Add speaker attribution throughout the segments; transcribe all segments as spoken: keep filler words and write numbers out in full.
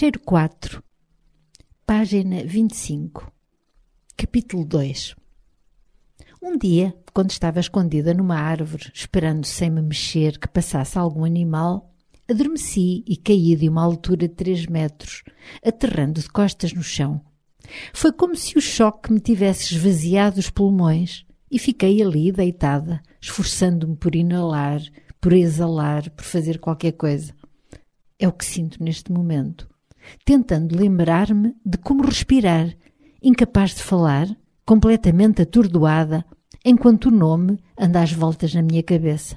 Speaker 1: Cheiro quatro, página vinte e cinco, capítulo dois. Um dia, quando estava escondida numa árvore, esperando sem me mexer que passasse algum animal, adormeci e caí de uma altura de três metros, aterrando de costas no chão. Foi como se o choque me tivesse esvaziado os pulmões e fiquei ali deitada, esforçando-me por inalar, por exalar, por fazer qualquer coisa. É o que sinto neste momento, tentando lembrar-me de como respirar, incapaz de falar, completamente atordoada, enquanto o nome anda às voltas na minha cabeça.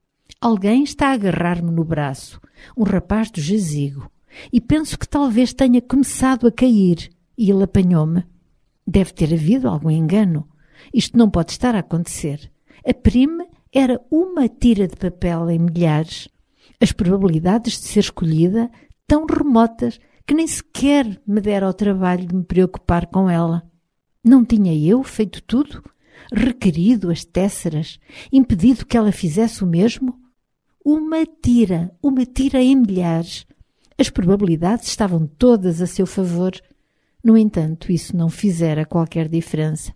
Speaker 1: Alguém está a agarrar-me no braço, um rapaz do jazigo, e penso que talvez tenha começado a cair, e ele apanhou-me. Deve ter havido algum engano. Isto não pode estar a acontecer. A prime era uma tira de papel em milhares. As probabilidades de ser escolhida tão remotas que nem sequer me dera ao trabalho de me preocupar com ela. Não tinha eu feito tudo? Requerido as tésseras? Impedido que ela fizesse o mesmo? Uma tira, uma tira em milhares. As probabilidades estavam todas a seu favor. No entanto, isso não fizera qualquer diferença.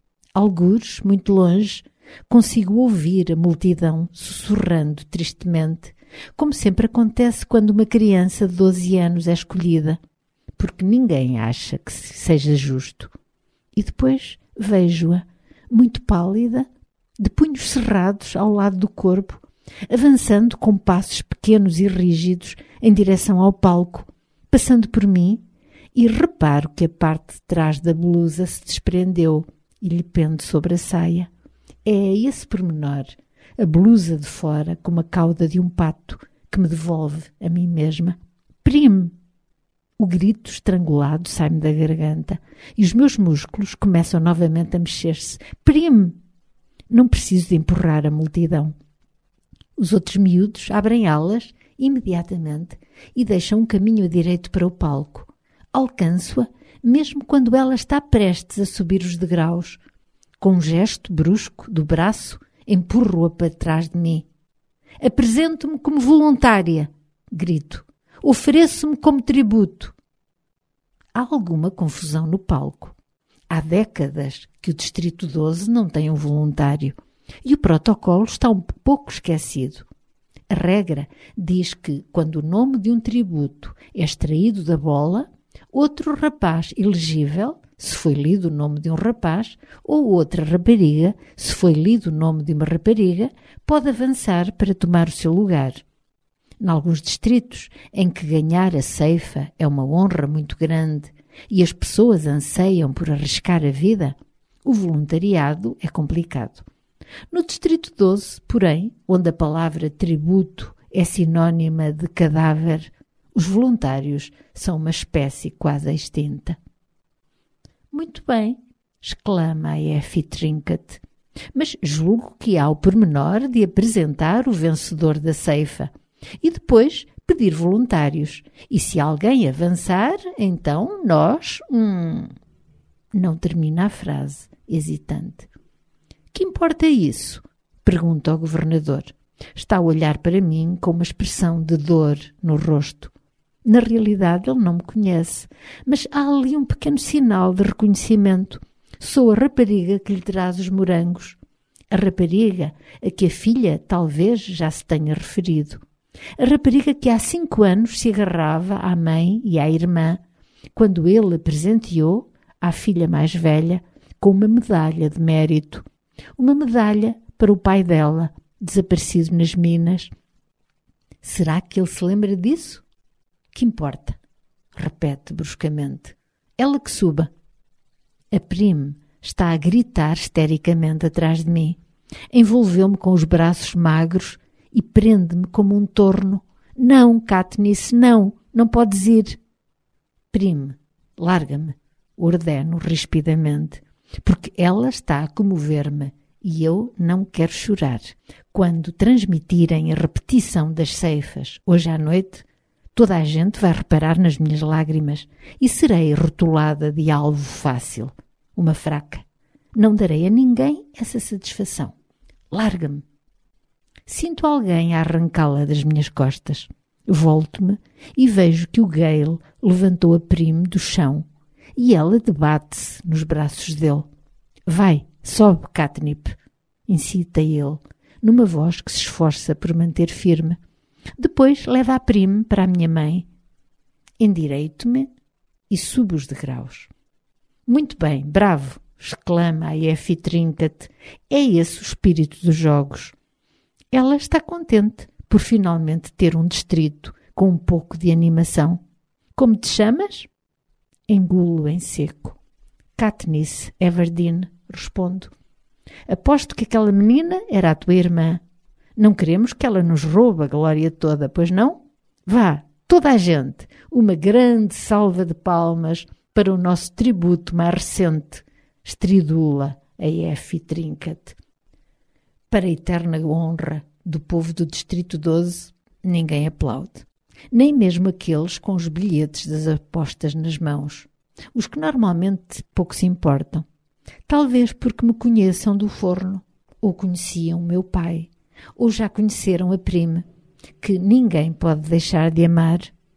Speaker 1: Algures, muito longe, consigo ouvir a multidão sussurrando tristemente, como sempre acontece quando uma criança de doze anos é escolhida, porque ninguém acha que seja justo. E depois vejo-a, muito pálida, de punhos cerrados ao lado do corpo, avançando com passos pequenos e rígidos em direção ao palco, passando por mim, e reparo que a parte de trás da blusa se desprendeu e lhe pende sobre a saia. É esse pormenor, a blusa de fora como a cauda de um pato, que me devolve a mim mesma. Prime! O grito estrangulado sai-me da garganta e os meus músculos começam novamente a mexer-se. Prime! Não preciso de empurrar a multidão. Os outros miúdos abrem alas imediatamente e deixam um caminho direito para o palco. Alcanço-a mesmo quando ela está prestes a subir os degraus. Com um gesto brusco do braço, empurro-a para trás de mim. Apresento-me como voluntária, grito. Ofereço-me como tributo. Há alguma confusão no palco. Há décadas que o Distrito doze não tem um voluntário e o protocolo está um pouco esquecido. A regra diz que, quando o nome de um tributo é extraído da bola, outro rapaz elegível, se foi lido o nome de um rapaz, ou outra rapariga, se foi lido o nome de uma rapariga, pode avançar para tomar o seu lugar. Em alguns distritos em que ganhar a ceifa é uma honra muito grande e as pessoas anseiam por arriscar a vida, o voluntariado é complicado. No Distrito doze, porém, onde a palavra tributo é sinónima de cadáver, os voluntários são uma espécie quase extinta. Muito bem, exclama a Effie Trinket, mas julgo que há o pormenor de apresentar o vencedor da ceifa e depois pedir voluntários. E se alguém avançar, então nós... Hum... Não termina a frase, hesitante. Que importa isso? Pergunta ao governador. Está a olhar para mim com uma expressão de dor no rosto. Na realidade, ele não me conhece, mas há ali um pequeno sinal de reconhecimento. Sou a rapariga que lhe traz os morangos. A rapariga a que a filha talvez já se tenha referido. A rapariga que há cinco anos se agarrava à mãe e à irmã, quando ele a presenteou, à filha mais velha, com uma medalha de mérito. Uma medalha para o pai dela, desaparecido nas minas. Será que ele se lembra disso? Que importa? Repete bruscamente. Ela que suba. A prime está a gritar histericamente atrás de mim. Envolveu-me com os braços magros e prende-me como um torno. Não, Katniss, não, não podes ir. Prime, larga-me, ordeno rispidamente, porque ela está a comover-me e eu não quero chorar. Quando transmitirem a repetição das ceifas hoje à noite, toda a gente vai reparar nas minhas lágrimas e serei rotulada de alvo fácil, uma fraca. Não darei a ninguém essa satisfação. Larga-me. Sinto alguém a arrancá-la das minhas costas. Volto-me e vejo que o Gale levantou a Prim do chão e ela debate-se nos braços dele. Vai, sobe, Catnip, incita ele, numa voz que se esforça por manter firme. Depois leva a Prim para a minha mãe. Endireito-me e subo os degraus. Muito bem, bravo, exclama a Effie Trinket. É esse o espírito dos jogos. Ela está contente por finalmente ter um distrito com um pouco de animação. Como te chamas? Engulo em seco. Katniss Everdeen, respondo. Aposto que aquela menina era a tua irmã. Não queremos que ela nos roube a glória toda, pois não? Vá, toda a gente, uma grande salva de palmas para o nosso tributo mais recente, estridula a Effie Trinket. Para a eterna honra do povo do Distrito doze, ninguém aplaude. Nem mesmo aqueles com os bilhetes das apostas nas mãos. Os que normalmente pouco se importam. Talvez porque me conheçam do forno, ou conheciam meu pai, ou já conheceram a Prim, que ninguém pode deixar de amar.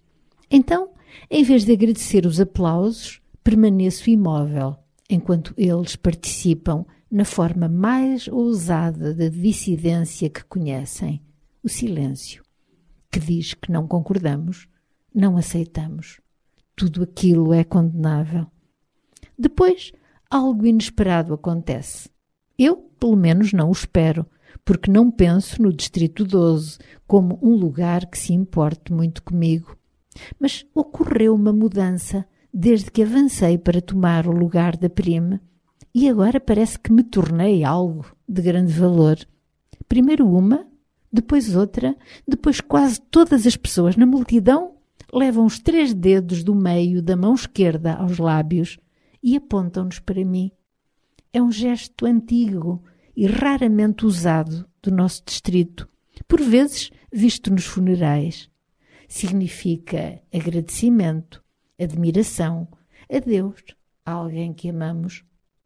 Speaker 1: Então, em vez de agradecer os aplausos, permaneço imóvel, enquanto eles participam na forma mais ousada de dissidência que conhecem, o silêncio, que diz que não concordamos, não aceitamos. Tudo aquilo é condenável. Depois, algo inesperado acontece. Eu, pelo menos, não o espero, porque não penso no Distrito doze como um lugar que se importe muito comigo. Mas ocorreu uma mudança desde que avancei para tomar o lugar da Prim, e agora parece que me tornei algo de grande valor. Primeiro uma, depois outra, depois quase todas as pessoas na multidão levam os três dedos do meio da mão esquerda aos lábios e apontam-nos para mim. É um gesto antigo e raramente usado do nosso distrito, por vezes visto nos funerais. Significa agradecimento, admiração, adeus a alguém que amamos.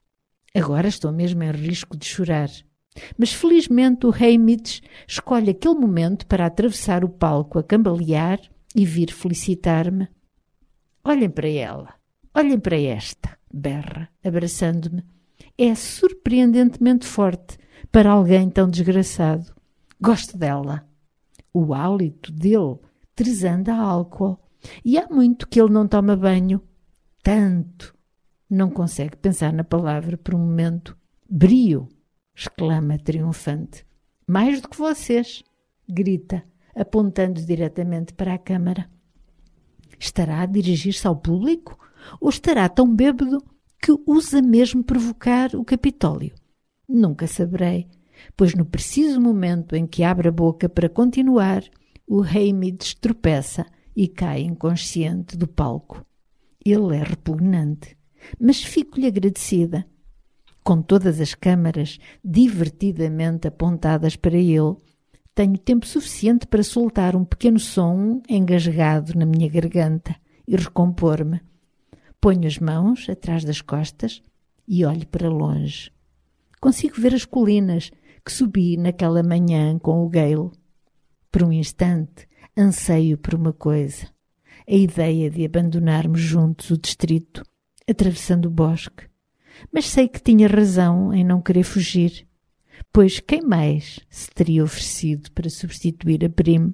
Speaker 1: Agora estou mesmo em risco de chorar. Mas felizmente o Haymitch escolhe aquele momento para atravessar o palco a cambalear e vir felicitar-me. Olhem para ela, olhem para esta, berra, abraçando-me. É surpreendentemente forte para alguém tão desgraçado. Gosto dela. O hálito dele tresanda álcool. E há muito que ele não toma banho. Tanto. Não consegue pensar na palavra por um momento. Brio, exclama triunfante. Mais do que vocês, grita, apontando diretamente para a câmara. Estará a dirigir-se ao público? Ou estará tão bêbado que usa mesmo provocar o Capitólio? Nunca saberei, pois no preciso momento em que abre a boca para continuar, o Haymitch tropeça e cai inconsciente do palco. Ele é repugnante, mas fico-lhe agradecida. Com todas as câmaras divertidamente apontadas para ele, tenho tempo suficiente para soltar um pequeno som engasgado na minha garganta e recompor-me. Ponho as mãos atrás das costas e olho para longe. Consigo ver as colinas que subi naquela manhã com o Gale. Por um instante, anseio por uma coisa. A ideia de abandonarmos juntos o distrito, atravessando o bosque. Mas sei que tinha razão em não querer fugir, pois quem mais se teria oferecido para substituir a Prim?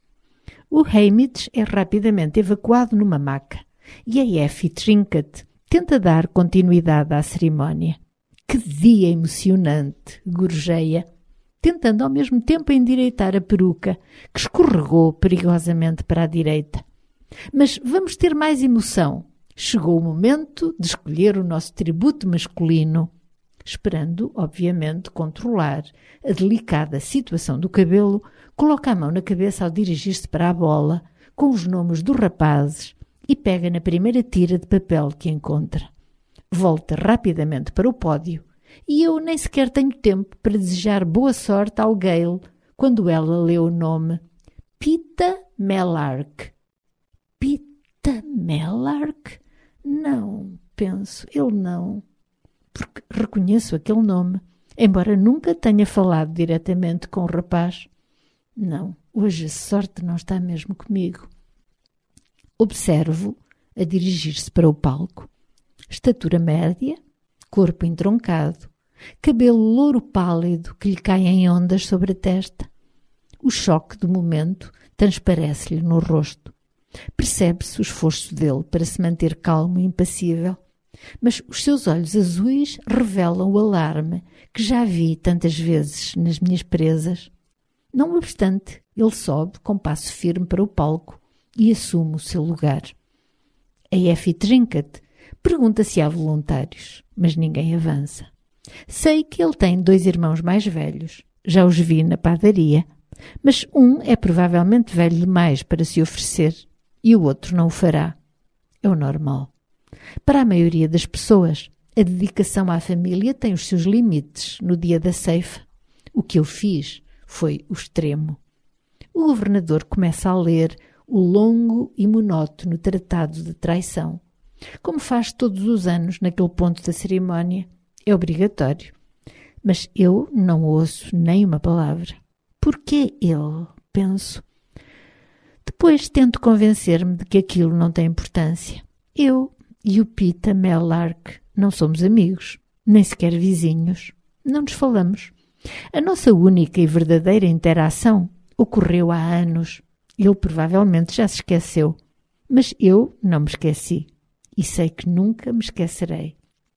Speaker 1: O Haymitch é rapidamente evacuado numa maca e a Effie Trinket tenta dar continuidade à cerimónia. Que dia emocionante, gorjeia, tentando ao mesmo tempo endireitar a peruca, que escorregou perigosamente para a direita. Mas vamos ter mais emoção. Chegou o momento de escolher o nosso tributo masculino, esperando, obviamente, controlar a delicada situação do cabelo, coloca a mão na cabeça ao dirigir-se para a bola, com os nomes dos rapazes, e pega na primeira tira de papel que encontra. Volta rapidamente para o pódio, e eu nem sequer tenho tempo para desejar boa sorte ao Gale quando ela lê o nome Peeta Mellark. Peeta Mellark? Não, penso, ele não, porque reconheço aquele nome, embora nunca tenha falado diretamente com o rapaz. Não, hoje a sorte não está mesmo comigo. Observo a dirigir-se para o palco. Estatura média, corpo entroncado, cabelo louro pálido que lhe cai em ondas sobre a testa. O choque do momento transparece-lhe no rosto. Percebe-se o esforço dele para se manter calmo e impassível, mas os seus olhos azuis revelam o alarme que já vi tantas vezes nas minhas presas. Não obstante, ele sobe com passo firme para o palco e assume o seu lugar. A Effie Trinket pergunta se há voluntários, mas ninguém avança. Sei que ele tem dois irmãos mais velhos, já os vi na padaria, mas um é provavelmente velho demais para se oferecer e o outro não o fará. É o normal. Para a maioria das pessoas, a dedicação à família tem os seus limites no dia da ceifa. O que eu fiz foi o extremo. O governador começa a ler o longo e monótono tratado de traição. Como faz todos os anos naquele ponto da cerimónia, é obrigatório. Mas eu não ouço nem uma palavra. Porquê ele? Penso. Depois tento convencer-me de que aquilo não tem importância. Eu e o Pita Mellark não somos amigos, nem sequer vizinhos. Não nos falamos. A nossa única e verdadeira interação ocorreu há anos. Ele provavelmente já se esqueceu, mas eu não me esqueci e sei que nunca me esquecerei.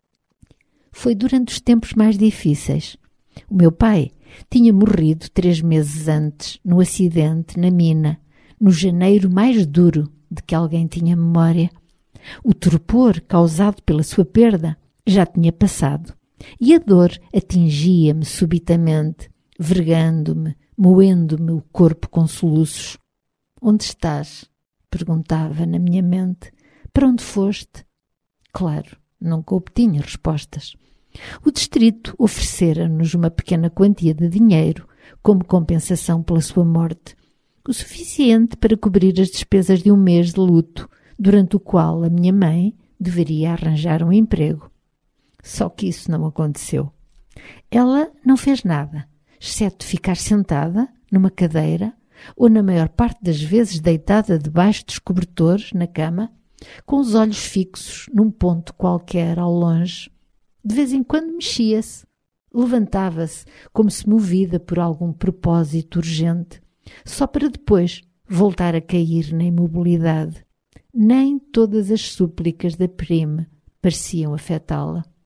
Speaker 1: Foi durante os tempos mais difíceis. O meu pai tinha morrido três meses antes, no acidente na mina, no janeiro mais duro de que alguém tinha memória. O torpor causado pela sua perda já tinha passado e a dor atingia-me subitamente, vergando-me, moendo-me o corpo com soluços. Onde estás? Perguntava na minha mente. Para onde foste? Claro, nunca obtinha respostas. O distrito oferecera-nos uma pequena quantia de dinheiro como compensação pela sua morte, o suficiente para cobrir as despesas de um mês de luto, durante o qual a minha mãe deveria arranjar um emprego. Só que isso não aconteceu. Ela não fez nada, exceto ficar sentada numa cadeira ou, na maior parte das vezes, deitada debaixo dos cobertores na cama, com os olhos fixos num ponto qualquer ao longe. De vez em quando mexia-se, levantava-se como se movida por algum propósito urgente, só para depois voltar a cair na imobilidade. Nem todas as súplicas da prime pareciam afetá-la.